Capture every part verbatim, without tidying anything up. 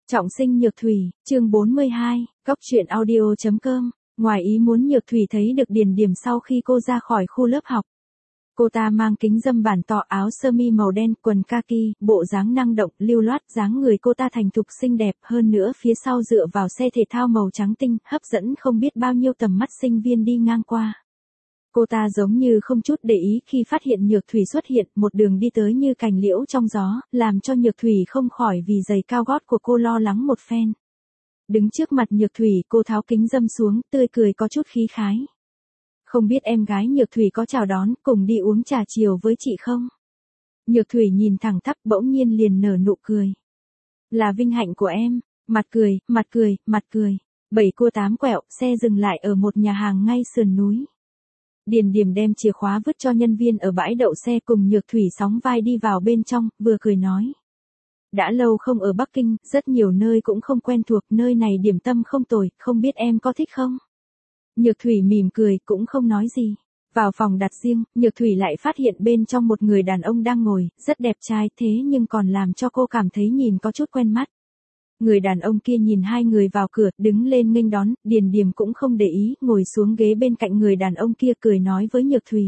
Trọng sinh Nhược Thủy, chương bốn mươi hai, Cóc truyện audio.com. Ngoài ý muốn Nhược Thủy thấy được Điền Điềm sau khi cô ra khỏi khu lớp học. Cô ta mang kính râm bản to, áo sơ mi màu đen, quần kaki, bộ dáng năng động, lưu loát, dáng người cô ta thành thục xinh đẹp, hơn nữa phía sau dựa vào xe thể thao màu trắng tinh, hấp dẫn không biết bao nhiêu tầm mắt sinh viên đi ngang qua. Cô ta giống như không chút để ý khi phát hiện Nhược Thủy xuất hiện, một đường đi tới như cành liễu trong gió, làm cho Nhược Thủy không khỏi vì giày cao gót của cô lo lắng một phen. Đứng trước mặt Nhược Thủy, cô tháo kính râm xuống, tươi cười có chút khí khái. Không biết em gái Nhược Thủy có chào đón, cùng đi uống trà chiều với chị không? Nhược Thủy nhìn thẳng tắp, bỗng nhiên liền nở nụ cười. Là vinh hạnh của em, mặt cười, mặt cười, mặt cười. Bảy cua tám quẹo, xe dừng lại ở một nhà hàng ngay sườn núi. Điền Điềm đem chìa khóa vứt cho nhân viên ở bãi đậu xe, cùng Nhược Thủy sóng vai đi vào bên trong, vừa cười nói. Đã lâu không ở Bắc Kinh, rất nhiều nơi cũng không quen thuộc, nơi này điểm tâm không tồi, không biết em có thích không? Nhược Thủy mỉm cười, cũng không nói gì. Vào phòng đặt riêng, Nhược Thủy lại phát hiện bên trong một người đàn ông đang ngồi, rất đẹp trai thế nhưng còn làm cho cô cảm thấy nhìn có chút quen mắt. Người đàn ông kia nhìn hai người vào cửa, đứng lên nghênh đón, Điền Điềm cũng không để ý, ngồi xuống ghế bên cạnh người đàn ông kia, cười nói với Nhược Thủy.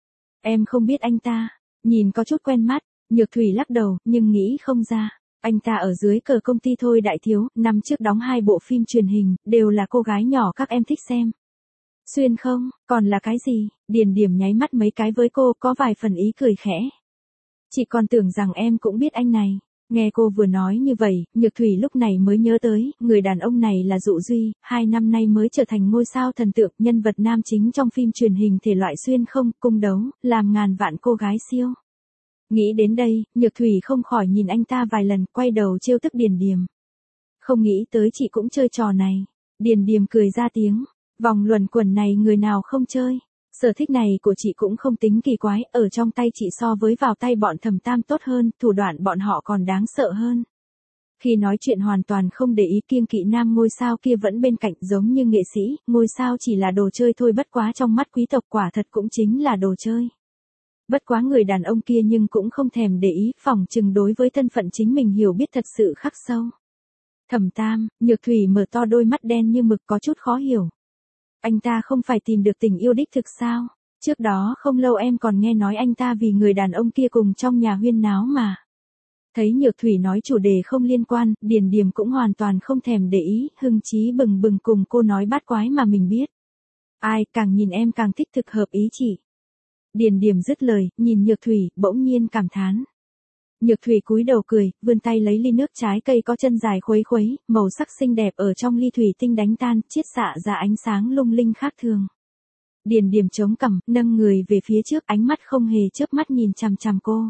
Em không biết anh ta, nhìn có chút quen mắt. Nhược Thủy lắc đầu, nhưng nghĩ không ra. Anh ta ở dưới cờ công ty Thôi Đại Thiếu, năm trước đóng hai bộ phim truyền hình, đều là cô gái nhỏ các em thích xem. Xuyên không, còn là cái gì? Điền Điềm nháy mắt mấy cái với cô, có vài phần ý cười khẽ. Chị còn tưởng rằng em cũng biết anh này. Nghe cô vừa nói như vậy, Nhược Thủy lúc này mới nhớ tới, người đàn ông này là Dụ Duy, hai năm nay mới trở thành ngôi sao thần tượng, nhân vật nam chính trong phim truyền hình thể loại xuyên không, cung đấu, làm ngàn vạn cô gái siêu. Nghĩ đến đây, Nhược Thủy không khỏi nhìn anh ta vài lần, quay đầu trêu tức Điền Điềm. Không nghĩ tới chị cũng chơi trò này. Điền Điềm cười ra tiếng, vòng luẩn quẩn này người nào không chơi. Sở thích này của chị cũng không tính kỳ quái, ở trong tay chị so với vào tay bọn Thẩm Tam tốt hơn, thủ đoạn bọn họ còn đáng sợ hơn. Khi nói chuyện hoàn toàn không để ý, kiêng kỵ nam ngôi sao kia vẫn bên cạnh, giống như nghệ sĩ, ngôi sao chỉ là đồ chơi thôi, bất quá trong mắt quý tộc quả thật cũng chính là đồ chơi. Bất quá người đàn ông kia nhưng cũng không thèm để ý, phỏng chừng đối với thân phận chính mình hiểu biết thật sự khắc sâu. Thẩm Tam, Nhược Thủy mở to đôi mắt đen như mực, có chút khó hiểu. Anh ta không phải tìm được tình yêu đích thực sao? Trước đó không lâu em còn nghe nói anh ta vì người đàn ông kia cùng trong nhà huyên náo mà. Thấy Nhược Thủy nói chủ đề không liên quan, Điền Điềm cũng hoàn toàn không thèm để ý, hưng chí bừng bừng cùng cô nói bát quái mà mình biết. Ai, càng nhìn em càng thích, thực hợp ý chị. Điền Điềm dứt lời, nhìn Nhược Thủy, bỗng nhiên cảm thán. Nhược Thủy cúi đầu cười, vươn tay lấy ly nước trái cây có chân dài khuấy khuấy, màu sắc xinh đẹp ở trong ly thủy tinh đánh tan, chiết xạ ra ánh sáng lung linh khác thường. Điền Điềm chống cằm, nâng người về phía trước, ánh mắt không hề chớp mắt nhìn chằm chằm cô.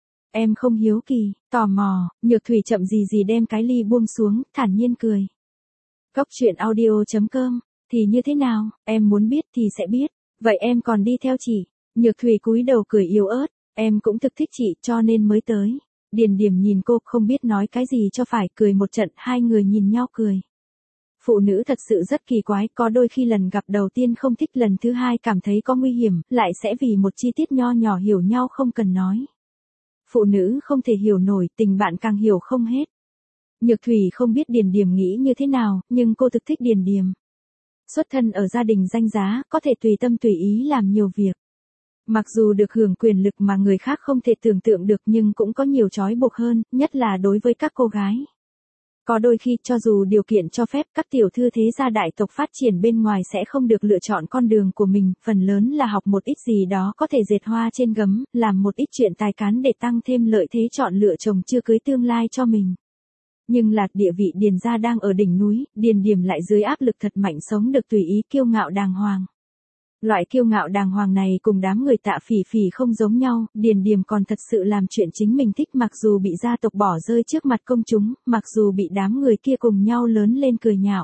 Em không hiếu kỳ, tò mò. Nhược Thủy chậm gì gì đem cái ly buông xuống, thản nhiên cười. Cóc truyện audio.com, thì như thế nào, em muốn biết thì sẽ biết, vậy em còn đi theo chị. Nhược Thủy cúi đầu cười yếu ớt. Em cũng thực thích chị cho nên mới tới. Điền Điềm nhìn cô, không biết nói cái gì cho phải, cười một trận, hai người nhìn nhau cười. Phụ nữ thật sự rất kỳ quái, có đôi khi lần gặp đầu tiên không thích, lần thứ hai cảm thấy có nguy hiểm, lại sẽ vì một chi tiết nho nhỏ hiểu nhau không cần nói. Phụ nữ không thể hiểu nổi, tình bạn càng hiểu không hết. Nhược Thủy không biết Điền Điềm nghĩ như thế nào, nhưng cô thực thích Điền Điềm. Xuất thân ở gia đình danh giá, có thể tùy tâm tùy ý làm nhiều việc. Mặc dù được hưởng quyền lực mà người khác không thể tưởng tượng được, nhưng cũng có nhiều trói buộc hơn, nhất là đối với các cô gái. Có đôi khi, cho dù điều kiện cho phép, các tiểu thư thế gia đại tộc phát triển bên ngoài sẽ không được lựa chọn con đường của mình, phần lớn là học một ít gì đó có thể dệt hoa trên gấm, làm một ít chuyện tài cán để tăng thêm lợi thế chọn lựa chồng chưa cưới tương lai cho mình. Nhưng lạc địa vị Điền gia đang ở đỉnh núi, Điền Điềm lại dưới áp lực thật mạnh sống được tùy ý kiêu ngạo đàng hoàng. Loại kiêu ngạo đàng hoàng này cùng đám người Tạ Phỉ Phỉ không giống nhau, Điền Điềm còn thật sự làm chuyện chính mình thích, mặc dù bị gia tộc bỏ rơi trước mặt công chúng, mặc dù bị đám người kia cùng nhau lớn lên cười nhạo.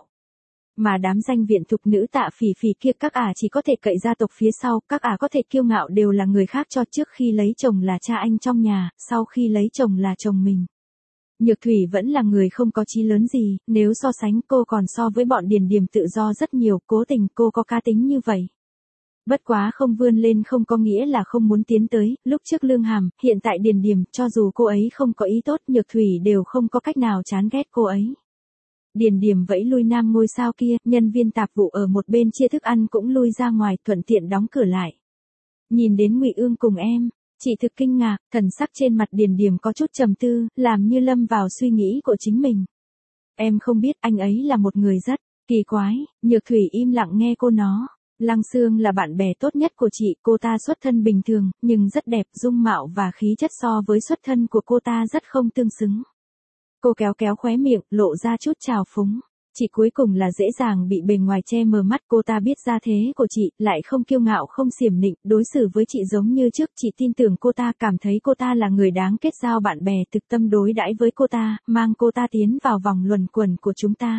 Mà đám danh viện thục nữ Tạ Phỉ Phỉ kia, các ả chỉ có thể cậy gia tộc phía sau, các ả có thể kiêu ngạo đều là người khác cho, trước khi lấy chồng là cha anh trong nhà, sau khi lấy chồng là chồng mình. Nhược Thủy vẫn là người không có chí lớn gì, nếu so sánh cô còn so với bọn Điền Điềm tự do rất nhiều, cố tình cô có cá tính như vậy. Bất quá không vươn lên không có nghĩa là không muốn tiến tới, lúc trước Lương Hàm, hiện tại Điền Điềm, cho dù cô ấy không có ý tốt, Nhược Thủy đều không có cách nào chán ghét cô ấy. Điền Điềm vẫy lui nam ngôi sao kia, nhân viên tạp vụ ở một bên chia thức ăn cũng lui ra ngoài, thuận tiện đóng cửa lại. Nhìn đến Ngụy Ương cùng em, chị thực kinh ngạc, thần sắc trên mặt Điền Điềm có chút trầm tư, làm như lâm vào suy nghĩ của chính mình. Em không biết anh ấy là một người rất kỳ quái. Nhược Thủy im lặng nghe cô nó. Lăng Sương là bạn bè tốt nhất của chị, cô ta xuất thân bình thường, nhưng rất đẹp, dung mạo và khí chất so với xuất thân của cô ta rất không tương xứng. Cô kéo kéo khóe miệng, lộ ra chút trào phúng. Chị cuối cùng là dễ dàng bị bề ngoài che mờ mắt, cô ta biết gia thế của chị, lại không kiêu ngạo không xiểm nịnh, đối xử với chị giống như trước, chị tin tưởng cô ta, cảm thấy cô ta là người đáng kết giao, bạn bè thực tâm đối đãi với cô ta, mang cô ta tiến vào vòng luẩn quẩn của chúng ta.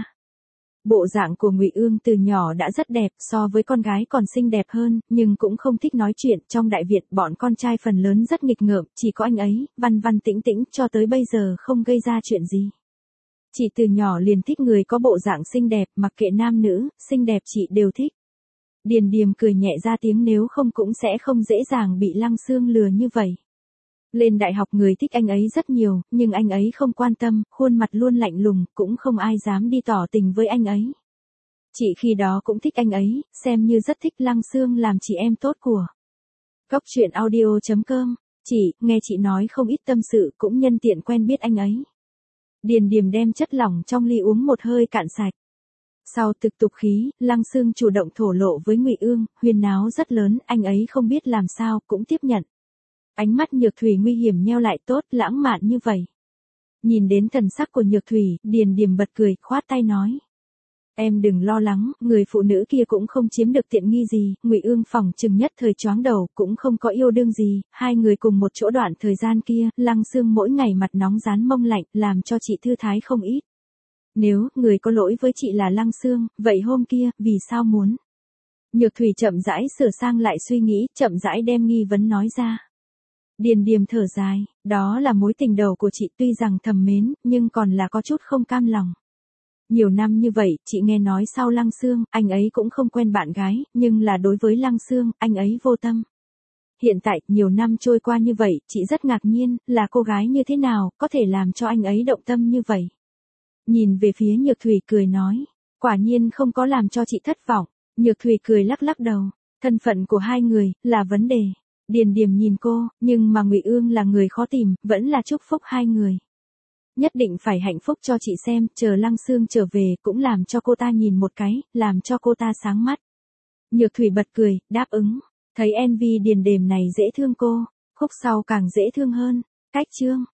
Bộ dạng của Ngụy Ương từ nhỏ đã rất đẹp, so với con gái còn xinh đẹp hơn, nhưng cũng không thích nói chuyện, trong đại viện bọn con trai phần lớn rất nghịch ngợm, chỉ có anh ấy, văn văn tĩnh tĩnh, cho tới bây giờ không gây ra chuyện gì. Chị từ nhỏ liền thích người có bộ dạng xinh đẹp, mặc kệ nam nữ, xinh đẹp chị đều thích. Điền Điềm cười nhẹ ra tiếng, nếu không cũng sẽ không dễ dàng bị Lăng Sương lừa như vậy. Lên đại học người thích anh ấy rất nhiều, nhưng anh ấy không quan tâm, khuôn mặt luôn lạnh lùng, cũng không ai dám đi tỏ tình với anh ấy. Chị khi đó cũng thích anh ấy, xem như rất thích Lăng Sương làm chị em tốt của. Góc truyện audio chấm com, chị, nghe chị nói không ít tâm sự, cũng nhân tiện quen biết anh ấy. Điền Điềm đem chất lỏng trong ly uống một hơi cạn sạch. Sau thực tục khí, Lăng Sương chủ động thổ lộ với Ngụy Ương, huyên náo rất lớn, anh ấy không biết làm sao, cũng tiếp nhận. Ánh mắt Nhược Thủy nguy hiểm nheo lại, tốt, lãng mạn như vậy. Nhìn đến thần sắc của Nhược Thủy, Điền Điềm bật cười, khoát tay nói. Em đừng lo lắng, người phụ nữ kia cũng không chiếm được tiện nghi gì, Ngụy Ương phỏng chừng nhất thời choáng đầu, cũng không có yêu đương gì, hai người cùng một chỗ đoạn thời gian kia, Lăng Sương mỗi ngày mặt nóng rán mông lạnh, làm cho chị thư thái không ít. Nếu người có lỗi với chị là Lăng Sương, vậy hôm kia, vì sao muốn? Nhược Thủy chậm rãi sửa sang lại suy nghĩ, chậm rãi đem nghi vấn nói ra. Điền Điềm thở dài, đó là mối tình đầu của chị, tuy rằng thầm mến, nhưng còn là có chút không cam lòng. Nhiều năm như vậy, chị nghe nói sau Lăng Sương, anh ấy cũng không quen bạn gái, nhưng là đối với Lăng Sương, anh ấy vô tâm. Hiện tại, nhiều năm trôi qua như vậy, chị rất ngạc nhiên, là cô gái như thế nào, có thể làm cho anh ấy động tâm như vậy. Nhìn về phía Nhược Thủy cười nói, quả nhiên không có làm cho chị thất vọng. Nhược Thủy cười lắc lắc đầu, thân phận của hai người, là vấn đề. Điền Điềm nhìn cô, nhưng mà Ngụy Ương là người khó tìm, vẫn là chúc phúc hai người. Nhất định phải hạnh phúc cho chị xem, chờ Lăng Sương trở về, cũng làm cho cô ta nhìn một cái, làm cho cô ta sáng mắt. Nhược Thủy bật cười, đáp ứng, thấy en vê Điền Điềm này dễ thương cô, khúc sau càng dễ thương hơn. Cách chương